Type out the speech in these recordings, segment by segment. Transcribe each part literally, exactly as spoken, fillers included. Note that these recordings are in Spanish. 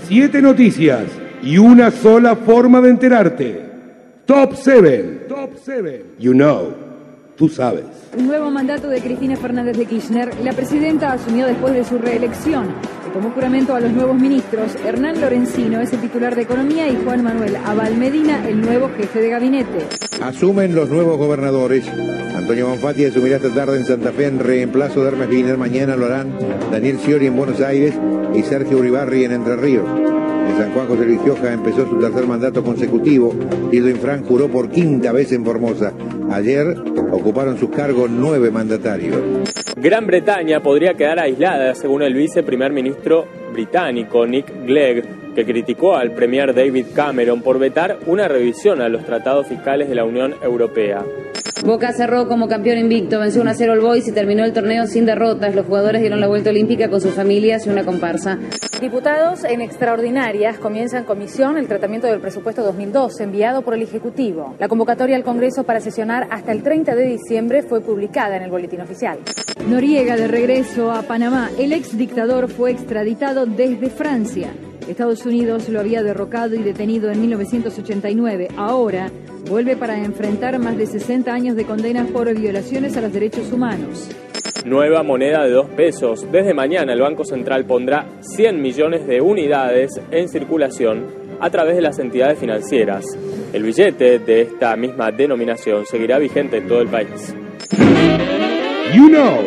Siete noticias y una sola forma de enterarte. Top siete. Top siete. You know. Tú sabes. Un nuevo mandato de Cristina Fernández de Kirchner. La presidenta asumió después de su reelección. Le tomó juramento a los nuevos ministros. Hernán Lorenzino es el titular de Economía y Juan Manuel Abal Medina el nuevo jefe de gabinete. Asumen los nuevos gobernadores. Antonio Bonfatti asumirá esta tarde en Santa Fe en reemplazo de Hermes Wiener. Mañana lo harán Daniel Scioli en Buenos Aires y Sergio Uribarri en Entre Ríos. En San Juan, José Luis Gioja empezó su tercer mandato consecutivo. Tildo Infran juró por quinta vez en Formosa. Ayer ocuparon sus cargos nueve mandatarios. Gran Bretaña podría quedar aislada, según el viceprimer ministro británico Nick Clegg, que criticó al premier David Cameron por vetar una revisión a los tratados fiscales de la Unión Europea. Boca cerró como campeón invicto, venció uno a cero al Boys y terminó el torneo sin derrotas. Los jugadores dieron la vuelta olímpica con sus familias y una comparsa. Diputados en extraordinarias comienzan comisión el tratamiento del presupuesto dos mil doce enviado por el Ejecutivo. La convocatoria al Congreso para sesionar hasta el treinta de diciembre fue publicada en el Boletín Oficial. Noriega de regreso a Panamá. El ex dictador fue extraditado desde Francia. Estados Unidos lo había derrocado y detenido en mil novecientos ochenta y nueve. Ahora vuelve para enfrentar más de sesenta años de condena por violaciones a los derechos humanos. Nueva moneda de dos pesos. Desde mañana el Banco Central pondrá cien millones de unidades en circulación a través de las entidades financieras. El billete de esta misma denominación seguirá vigente en todo el país. You know.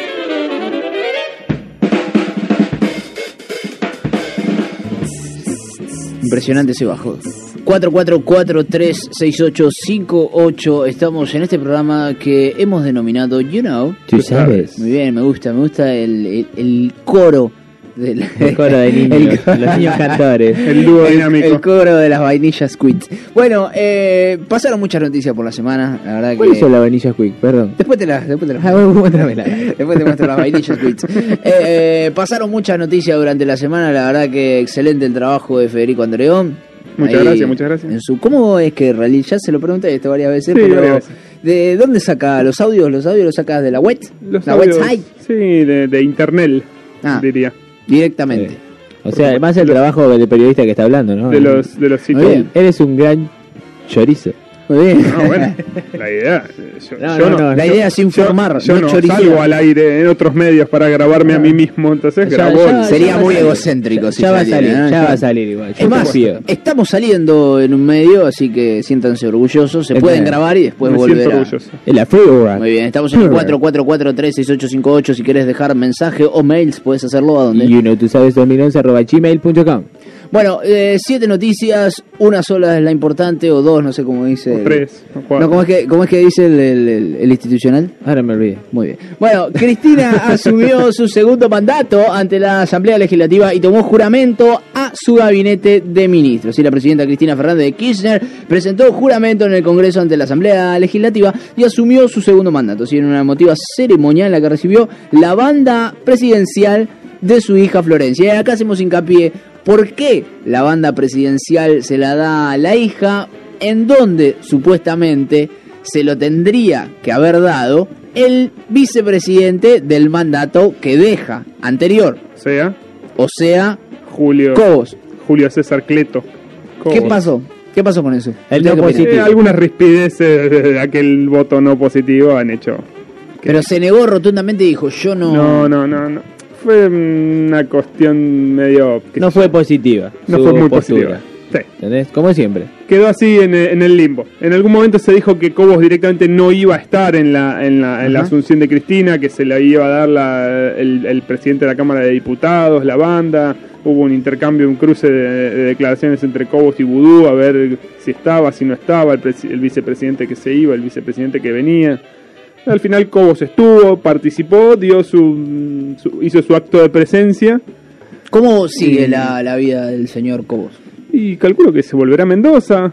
Impresionante ese bajo. cuatro cuatro cuatro tres seis ocho cinco ocho. Estamos en este programa que hemos denominado You Know. Tú sabes. Muy bien, me gusta, me gusta el, el, el coro. Del, el coro de niños, el, los niños cantores. El dúo dinámico. El, el coro de las vainillas Squid. Bueno, eh, pasaron muchas noticias por la semana, la verdad. ¿Cuál que... son las vainillas Squid? Perdón. Después te las, después te las. Ah, bueno, muéstramela. Después te muestro las vainillas Squid. Eh, eh, pasaron muchas noticias durante la semana, la verdad que excelente el trabajo de Federico Andreón. Muchas Ahí, gracias, muchas gracias. En su, ¿cómo es que realmente ya se lo pregunté esto varias veces? Sí, pero varias veces. ¿de dónde saca los audios? ¿Los audios los sacas de la web? Los ¿La audios, website? Sí, de, de internet, ah, diría. Directamente. Sí. O sea, además el trabajo del periodista que está hablando, ¿no? De los, de los sitios. Eres un gran chorizo. Muy bien. No, bueno, la idea. Yo no, yo no, no, la yo, idea es informar. Yo no, no yo no salgo al aire en otros medios para grabarme no. a mí mismo, entonces ya, grabo. Ya, Sería ya muy salir. egocéntrico. Ya, si ya va a saliera, salir, ¿no? ya va a salir igual. Es más, estamos saliendo en un medio, así que siéntanse orgullosos. Se es pueden verdad. grabar y después Me volver a... En la free world. Muy bien, estamos en el cuatro cuatro cuatro tres seis ocho cinco ocho. Si quieres dejar mensaje o mails, puedes hacerlo a donde. You know, tú sabes, dos mil once arroba gmail punto com. Bueno, eh, siete noticias, una sola es la importante, o dos, no sé cómo dice. O el... tres, o cuatro. No, ¿cómo es que, cómo es que dice el, el, el, el institucional? Ahora me olvidé. Muy bien. Bueno, Cristina asumió su segundo mandato ante la Asamblea Legislativa y tomó juramento a su gabinete de ministros. Y la presidenta Cristina Fernández de Kirchner presentó juramento en el Congreso ante la Asamblea Legislativa y asumió su segundo mandato, ¿sí? En una emotiva ceremonia en la que recibió la banda presidencial de su hija Florencia. Y acá hacemos hincapié. ¿Por qué la banda presidencial se la da a la hija? En donde supuestamente se lo tendría que haber dado el vicepresidente del mandato que deja anterior. O sea, o sea, Julio Cobos. Julio César Cleto. Cobos. ¿Qué pasó? ¿Qué pasó con eso? El no positivo. Eh, algunas rispideces de aquel voto no positivo han hecho. Que... Pero se negó rotundamente y dijo, yo no... No, no, no, no. Fue una cuestión medio... No fue positiva. No fue muy postura. positiva. Sí. ¿Entendés? Como siempre. Quedó así en, en el limbo. En algún momento se dijo que Cobos directamente no iba a estar en la, en la, en la asunción de Cristina, que se la iba a dar la, el, el presidente de la Cámara de Diputados, la banda. Hubo un intercambio, un cruce de, de declaraciones entre Cobos y Vudú, a ver si estaba, si no estaba, el, el vicepresidente que se iba, el vicepresidente que venía. Al final Cobos estuvo, participó, dio su, su hizo su acto de presencia. ¿Cómo sigue y, la, la vida del señor Cobos? Y calculo que se volverá a Mendoza,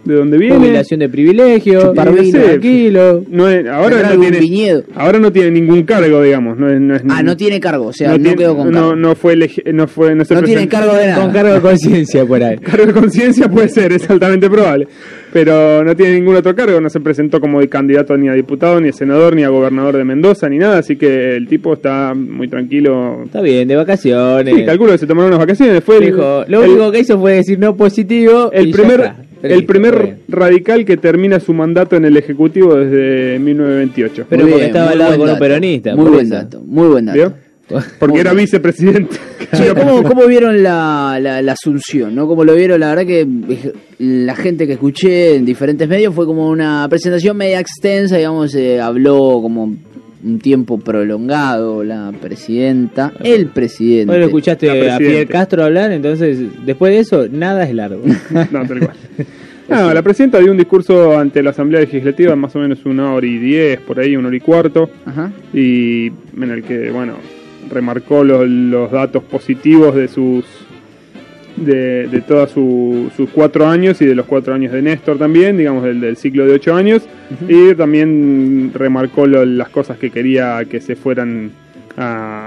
de dónde viene. Jubilación de privilegio, Chupar no vino, sé, tranquilo. no es- ahora, Tendrá no algún tiene, viñedo. ahora no tiene ningún cargo, digamos. No, es- no es Ah, ni- no tiene cargo, o sea, no, tiene- quedó con no, cargo. no fue elegi- no fue no se No tiene presentó. cargo de nada. Con cargo de conciencia por ahí. Cargo de conciencia puede ser, es altamente probable. Pero no tiene ningún otro cargo, no se presentó como candidato ni a diputado, ni a senador, ni a gobernador de Mendoza, ni nada, así que el tipo está muy tranquilo. Está bien, de vacaciones. Sí, calculo que se tomaron unas vacaciones. Fue el, Dijo, lo el- único que hizo fue decir no positivo. el y ya primer, está. el Listo, primer está bien. radical que termina su mandato en el Ejecutivo desde mil novecientos veintiocho. Pero Muy porque bien, estaba muy al lado buen con un dato. peronista. Muy por buen eso. dato, muy buen dato. ¿Vio? Porque Muy era bien. vicepresidente. Che, ¿cómo, ¿Cómo vieron la, la, la asunción? ¿No? ¿Cómo lo vieron? La verdad que eh, la gente que escuché en diferentes medios fue como una presentación media extensa, digamos, eh, habló como un tiempo prolongado la presidenta, el presidente. Vos lo escuchaste La a presidente. Fidel Castro hablar, entonces después de eso nada es largo. No, tal cual. No, la presidenta dio un discurso ante la Asamblea Legislativa, más o menos una hora y diez, por ahí, una hora y cuarto, Ajá. y en el que, bueno, remarcó lo- los datos positivos de sus de, de todos su, sus cuatro años y de los cuatro años de Néstor también, digamos, del, del ciclo de ocho años, y también remarcó lo- las cosas que quería que se fueran a,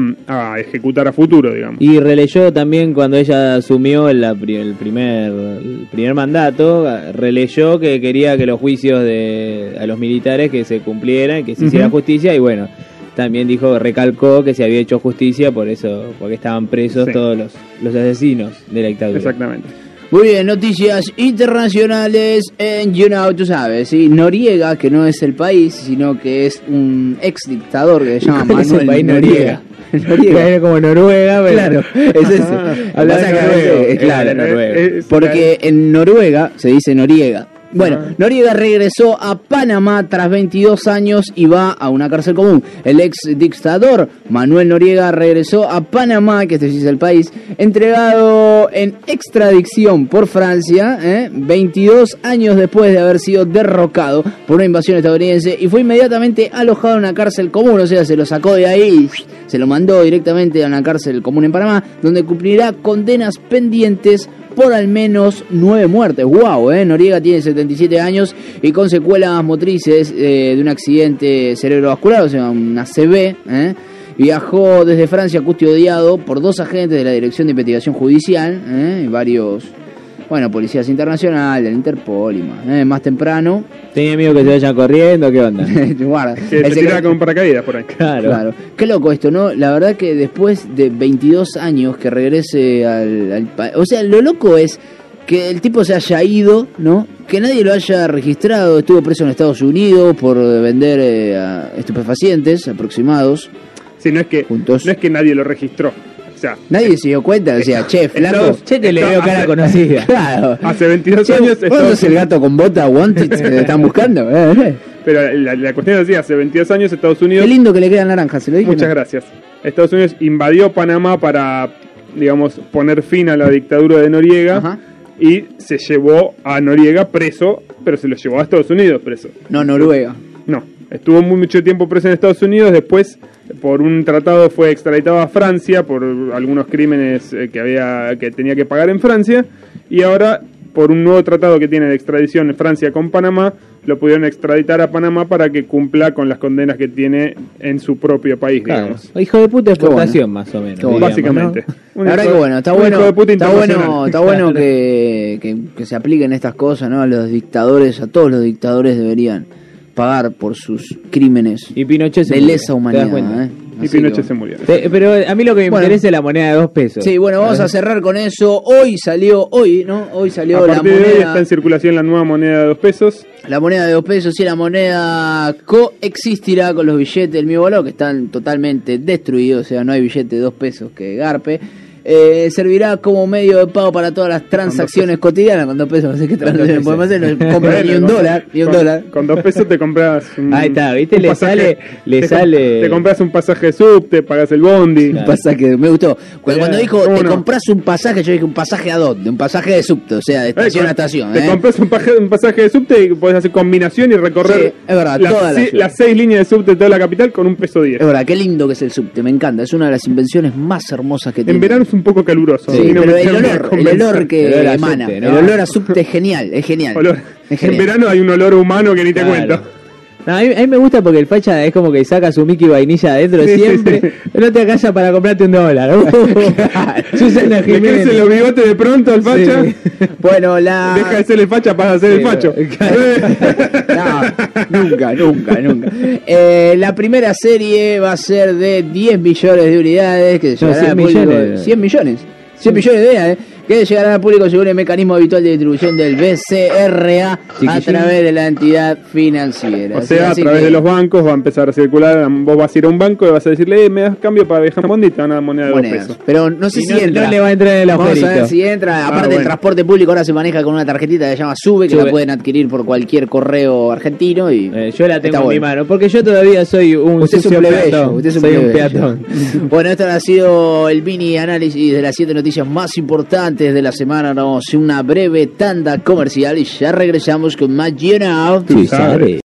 a ejecutar a futuro, digamos. Y releyó también cuando ella asumió la pri- el, primer, el primer mandato, releyó que quería que los juicios de a los militares que se cumplieran, que se hiciera Ujú. justicia, y bueno, también dijo, recalcó que se había hecho justicia, por eso, porque estaban presos Sí. todos los, los asesinos de la dictadura. Exactamente. Muy bien, noticias internacionales en You Know, tú sabes, ¿sí? Noriega, que no es el país, sino que es un ex dictador que se llama ¿Cuál es el Manuel país Noriega. Noriega. Era como Noruega, pero... Claro, es ese. Hablaba Pasa que a noruego, veces- era claro, noruego. Eh, eh, porque en Noruega se dice Noriega. Bueno, Ah. Noriega regresó a Panamá tras veintidós años y va a una cárcel común. El ex dictador Manuel Noriega regresó a Panamá, que este sí es el país, entregado en extradición por Francia, ¿eh? veintidós años después de haber sido derrocado por una invasión estadounidense, y fue inmediatamente alojado en una cárcel común, o sea, se lo sacó de ahí y se lo mandó directamente a una cárcel común en Panamá, donde cumplirá condenas pendientes por al menos nueve muertes. Wow, eh. Noriega tiene setenta y siete años y con secuelas motrices eh, de un accidente cerebrovascular, o sea, una C V. Eh. Viajó desde Francia custodiado por dos agentes de la Dirección de Investigación Judicial, eh, y varios, bueno, policías internacionales, el Interpol y más. Eh. Más temprano, Tenía miedo que se vayan corriendo, ¿qué onda? guarda, Que el se tira secre- con paracaídas por ahí. Claro. Claro. Qué loco esto, ¿no? La verdad que después de veintidós años que regrese al, al país... O sea, lo loco es que el tipo se haya ido, ¿no? Que nadie lo haya registrado. Estuvo preso en Estados Unidos por vender eh, a estupefacientes aproximados. Sí, no es que Juntos. no es que nadie lo registró. O sea, Nadie se dio cuenta, o sea, che, flaco... Estados- Che, que le veo cara hace- conocida. Claro. Hace veintidós Che, años ¿vos Estados- sos el gato con bota wanted que te están buscando? Eh, eh. Pero la, la cuestión es así, hace veintidós años Estados Unidos... Qué lindo que le queda naranja, se lo dije. Muchas ¿no? gracias. Estados Unidos invadió Panamá para, digamos, poner fin a la dictadura de Noriega. Ajá. Y se llevó a Noriega preso, pero se lo llevó a Estados Unidos preso. No, Noruega. No, estuvo muy mucho tiempo preso en Estados Unidos, después por un tratado fue extraditado a Francia por algunos crímenes eh, que había que tenía que pagar en Francia, y ahora por un nuevo tratado que tiene de extradición en Francia con Panamá, lo pudieron extraditar a Panamá para que cumpla con las condenas que tiene en su propio país, Claro. digamos. Hijo de puta Qué bueno. exportación, más o menos. Qué bueno. diríamos, Básicamente. ¿no? Un La verdad hijo- que bueno, está un bueno, hijo de puta está bueno, internacional. está bueno que, que, que se apliquen estas cosas, ¿no? A los dictadores, a todos los dictadores deberían pagar por sus crímenes Y Pinochet se de murió, lesa ¿te das humanidad, cuenta? ¿eh? Y Así Pinochet que se bueno. murió. Te- Pero a mí lo que me Bueno. interesa es la moneda de dos pesos. Sí, bueno, vamos a cerrar con eso. Hoy salió, hoy, ¿no? Hoy salió A la partir de hoy está moneda, en circulación la nueva moneda de dos pesos. la moneda de dos pesos y la moneda coexistirá con los billetes del mismo valor, que están totalmente destruidos, o sea, no hay billete de dos pesos que garpe. Eh, servirá como medio de pago para todas las transacciones cotidianas. Con dos pesos, no sé qué transacciones podemos hacer, no compro ni un Bueno, dólar, ni un con, dólar. Con dos pesos te compras un, Ahí está, ¿viste? un Le sale- le te com- sale- Te compras un pasaje de subte, pagas el bondi. Un pasaje, me gustó. Cuando, cuando dijo, ¿cómo te no? compras un pasaje, yo dije, ¿un pasaje a dónde? Un pasaje de subte, o sea, de estación Eh, a estación. Te ¿eh? compras un, paje- un pasaje de subte y puedes hacer combinación y recorrer Sí, es verdad, las, toda la si- ciudad. las seis líneas de subte de toda la capital con un peso diez. Es verdad, qué lindo que es el subte, me encanta. Es una de las invenciones más hermosas que tiene. En verano es un poco caluroso. Sí, a mí no pero me el termina de olor, el convencer. olor que El olor a emana, subte, ¿no? el olor a subte es genial, es genial. Olor- Es En genial. verano hay un olor humano que ni te Claro. cuento. No, a, mí, a mí me gusta porque el facha es como que saca su Mickey vainilla adentro Sí, sí, siempre. sí. No te alcanza para comprarte un dólar. Uh, Susana Le crece Jiménez. los bigotes de pronto al facha. Sí. Bueno, la... Deja de ser el facha para ser el Sí, facho. No, nunca, nunca, nunca. Eh, la primera serie va a ser de diez millones de unidades que No, llegarán cien al público. millones. cien millones. cien millones de unidades que llegarán al público según el mecanismo habitual de distribución del B C R A a Chiquillín. través de la entidad financiera. O sea, a Así través que- de los bancos va a empezar a circular. Vos vas a ir a un banco y vas a decirle, eh, me das cambio para viajar Bondi y te van a dar moneda de dos monedas. pesos. Pero no sé Y si no- entra. no le va a entrar en el Vamos a ver agujerito. si entra. Ah, Aparte, bueno. el transporte público ahora se maneja con una tarjetita que se llama SUBE, que Sube. la pueden adquirir por cualquier correo argentino. Y Eh, yo la tengo está en mi bueno. mano, porque yo todavía soy un Usted es un sucio plebeyo, peatón. usted es un soy un plebeyo. peatón. Bueno, esto ha sido el mini análisis de las siete noticias más importantes de la semana. Ahora vamos a hacer una breve tanda comercial y ya regresamos con más You Know. Tú sabes.